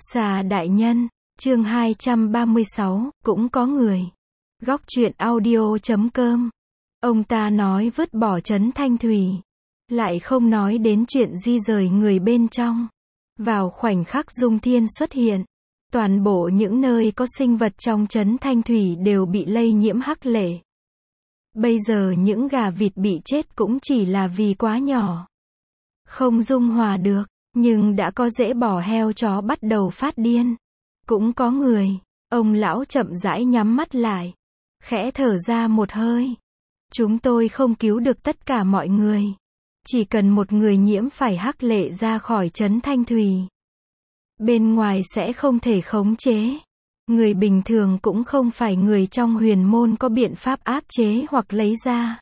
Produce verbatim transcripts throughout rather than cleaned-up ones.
Xà đại nhân, chương hai trăm ba mươi sáu, cũng có người. Góc truyện audio chấm com. Ông ta nói vứt bỏ trấn Thanh Thủy, lại không nói đến chuyện di rời người bên trong. Vào khoảnh khắc Dung Thiên xuất hiện, toàn bộ những nơi có sinh vật trong trấn Thanh Thủy đều bị lây nhiễm hắc lệ. Bây giờ những gà vịt bị chết cũng chỉ là vì quá nhỏ, không dung hòa được, nhưng đã có dễ bỏ heo chó bắt đầu phát điên. Cũng có người. Ông lão chậm rãi nhắm mắt lại, khẽ thở ra một hơi. Chúng tôi không cứu được tất cả mọi người. Chỉ cần một người nhiễm phải hắc lệ ra khỏi trấn Thanh Thủy, bên ngoài sẽ không thể khống chế. Người bình thường cũng không phải người trong huyền môn có biện pháp áp chế hoặc lấy ra.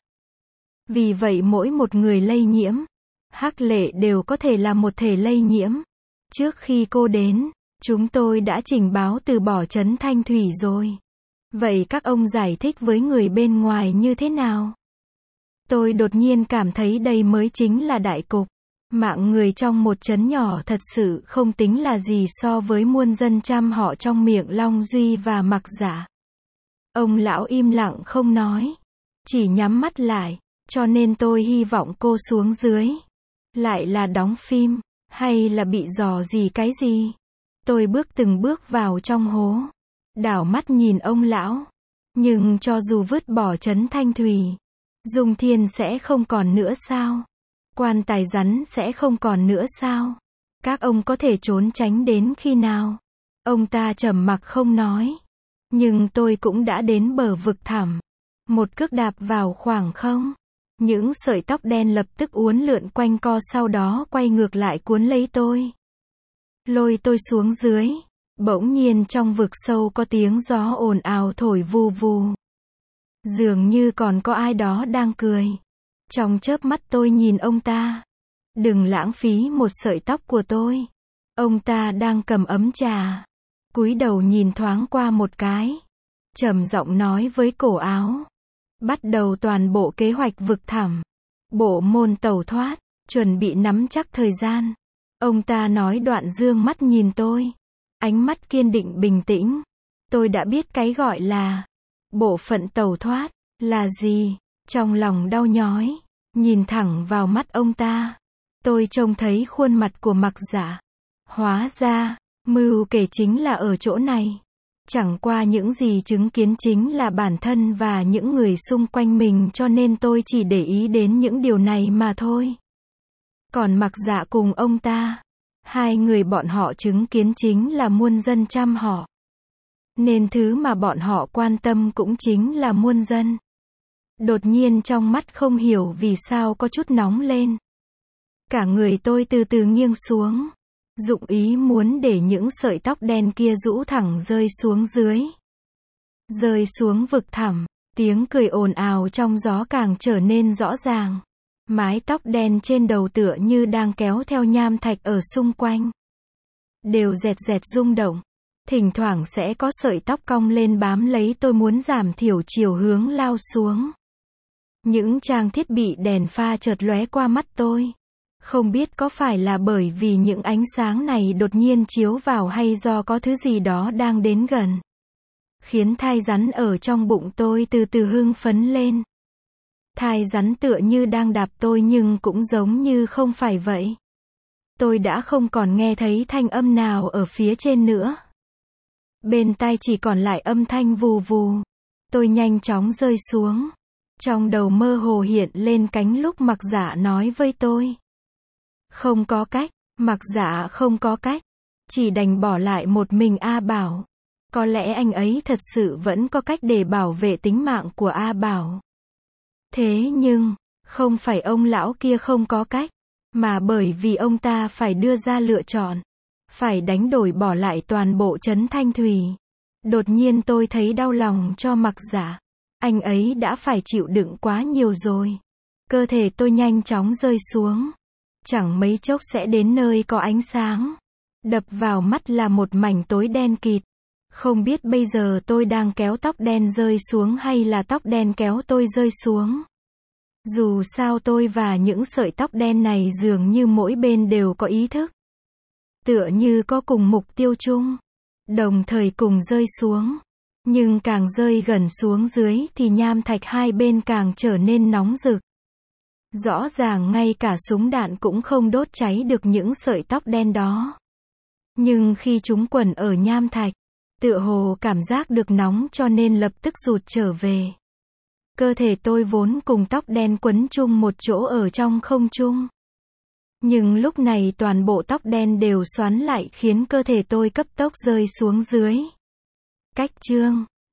Vì vậy mỗi một người lây nhiễm hắc lệ đều có thể là một thể lây nhiễm. Trước khi cô đến, chúng tôi đã trình báo từ bỏ trấn Thanh Thủy rồi. Vậy các ông giải thích với người bên ngoài như thế nào? Tôi đột nhiên cảm thấy đây mới chính là đại cục. Mạng người trong một trấn nhỏ thật sự không tính là gì so với muôn dân trăm họ trong miệng Long Duy và Mặc Dạ. Ông lão im lặng không nói, chỉ nhắm mắt lại, cho nên tôi hy vọng cô xuống dưới. Lại là đóng phim, hay là bị dò gì cái gì? Tôi bước từng bước vào trong hố, đảo mắt nhìn ông lão. Nhưng cho dù vứt bỏ trấn Thanh Thủy, Dung Thiên sẽ không còn nữa sao? Quan Tài Rắn sẽ không còn nữa sao? Các ông có thể trốn tránh đến khi nào? Ông ta trầm mặc không nói. Nhưng tôi cũng đã đến bờ vực thẳm. Một cước đạp vào khoảng không. Những sợi tóc đen lập tức uốn lượn quanh co, sau đó quay ngược lại cuốn lấy tôi, lôi tôi xuống dưới. Bỗng nhiên trong vực sâu có tiếng gió ồn ào thổi vù vù. Dường như còn có ai đó đang cười. Trong chớp mắt tôi nhìn ông ta. Đừng lãng phí một sợi tóc của tôi. Ông ta đang cầm ấm trà, cúi đầu nhìn thoáng qua một cái, trầm giọng nói với cổ áo. Bắt đầu toàn bộ kế hoạch vực thẳm, bộ môn tẩu thoát, chuẩn bị nắm chắc thời gian. Ông ta nói đoạn dương mắt nhìn tôi, ánh mắt kiên định bình tĩnh. Tôi đã biết cái gọi là bộ phận tẩu thoát là gì. Trong lòng đau nhói, nhìn thẳng vào mắt ông ta, tôi trông thấy khuôn mặt của Mặc Dạ. Hóa ra, mưu kể chính là ở chỗ này. Chẳng qua những gì chứng kiến chính là bản thân và những người xung quanh mình, cho nên tôi chỉ để ý đến những điều này mà thôi. Còn Mặc Dạ cùng ông ta, hai người bọn họ chứng kiến chính là muôn dân trăm họ. Nên thứ mà bọn họ quan tâm cũng chính là muôn dân. Đột nhiên trong mắt không hiểu vì sao có chút nóng lên. Cả người tôi từ từ nghiêng xuống, dụng ý muốn để những sợi tóc đen kia rũ thẳng rơi xuống dưới. Rơi xuống vực thẳm, tiếng cười ồn ào trong gió càng trở nên rõ ràng. Mái tóc đen trên đầu tựa như đang kéo theo nham thạch ở xung quanh, đều rẹt rẹt rung động. Thỉnh thoảng sẽ có sợi tóc cong lên bám lấy tôi, muốn giảm thiểu chiều hướng lao xuống. Những trang thiết bị đèn pha chợt lóe qua mắt tôi. Không biết có phải là bởi vì những ánh sáng này đột nhiên chiếu vào, hay do có thứ gì đó đang đến gần, khiến thai rắn ở trong bụng tôi từ từ hưng phấn lên. Thai rắn tựa như đang đạp tôi nhưng cũng giống như không phải vậy. Tôi đã không còn nghe thấy thanh âm nào ở phía trên nữa. Bên tai chỉ còn lại âm thanh vù vù. Tôi nhanh chóng rơi xuống. Trong đầu mơ hồ hiện lên cánh lúc Mặc Dạ nói với tôi. Không có cách, Mặc Dạ không có cách. Chỉ đành bỏ lại một mình A Bảo. Có lẽ anh ấy thật sự vẫn có cách để bảo vệ tính mạng của A Bảo. Thế nhưng, không phải ông lão kia không có cách, mà bởi vì ông ta phải đưa ra lựa chọn. Phải đánh đổi bỏ lại toàn bộ trấn Thanh Thủy. Đột nhiên tôi thấy đau lòng cho Mặc Dạ. Anh ấy đã phải chịu đựng quá nhiều rồi. Cơ thể tôi nhanh chóng rơi xuống. Chẳng mấy chốc sẽ đến nơi có ánh sáng. Đập vào mắt là một mảnh tối đen kịt. Không biết bây giờ tôi đang kéo tóc đen rơi xuống hay là tóc đen kéo tôi rơi xuống. Dù sao tôi và những sợi tóc đen này dường như mỗi bên đều có ý thức. tựa như có cùng mục tiêu chung, đồng thời cùng rơi xuống. Nhưng càng rơi gần xuống dưới thì nham thạch hai bên càng trở nên nóng rực. Rõ ràng ngay cả súng đạn cũng không đốt cháy được những sợi tóc đen đó. Nhưng khi chúng quẩn ở nham thạch, tựa hồ cảm giác được nóng cho nên lập tức rụt trở về. Cơ thể tôi vốn cùng tóc đen quấn chung một chỗ ở trong không trung. Nhưng lúc này toàn bộ tóc đen đều xoắn lại khiến cơ thể tôi cấp tốc rơi xuống dưới. Cách chương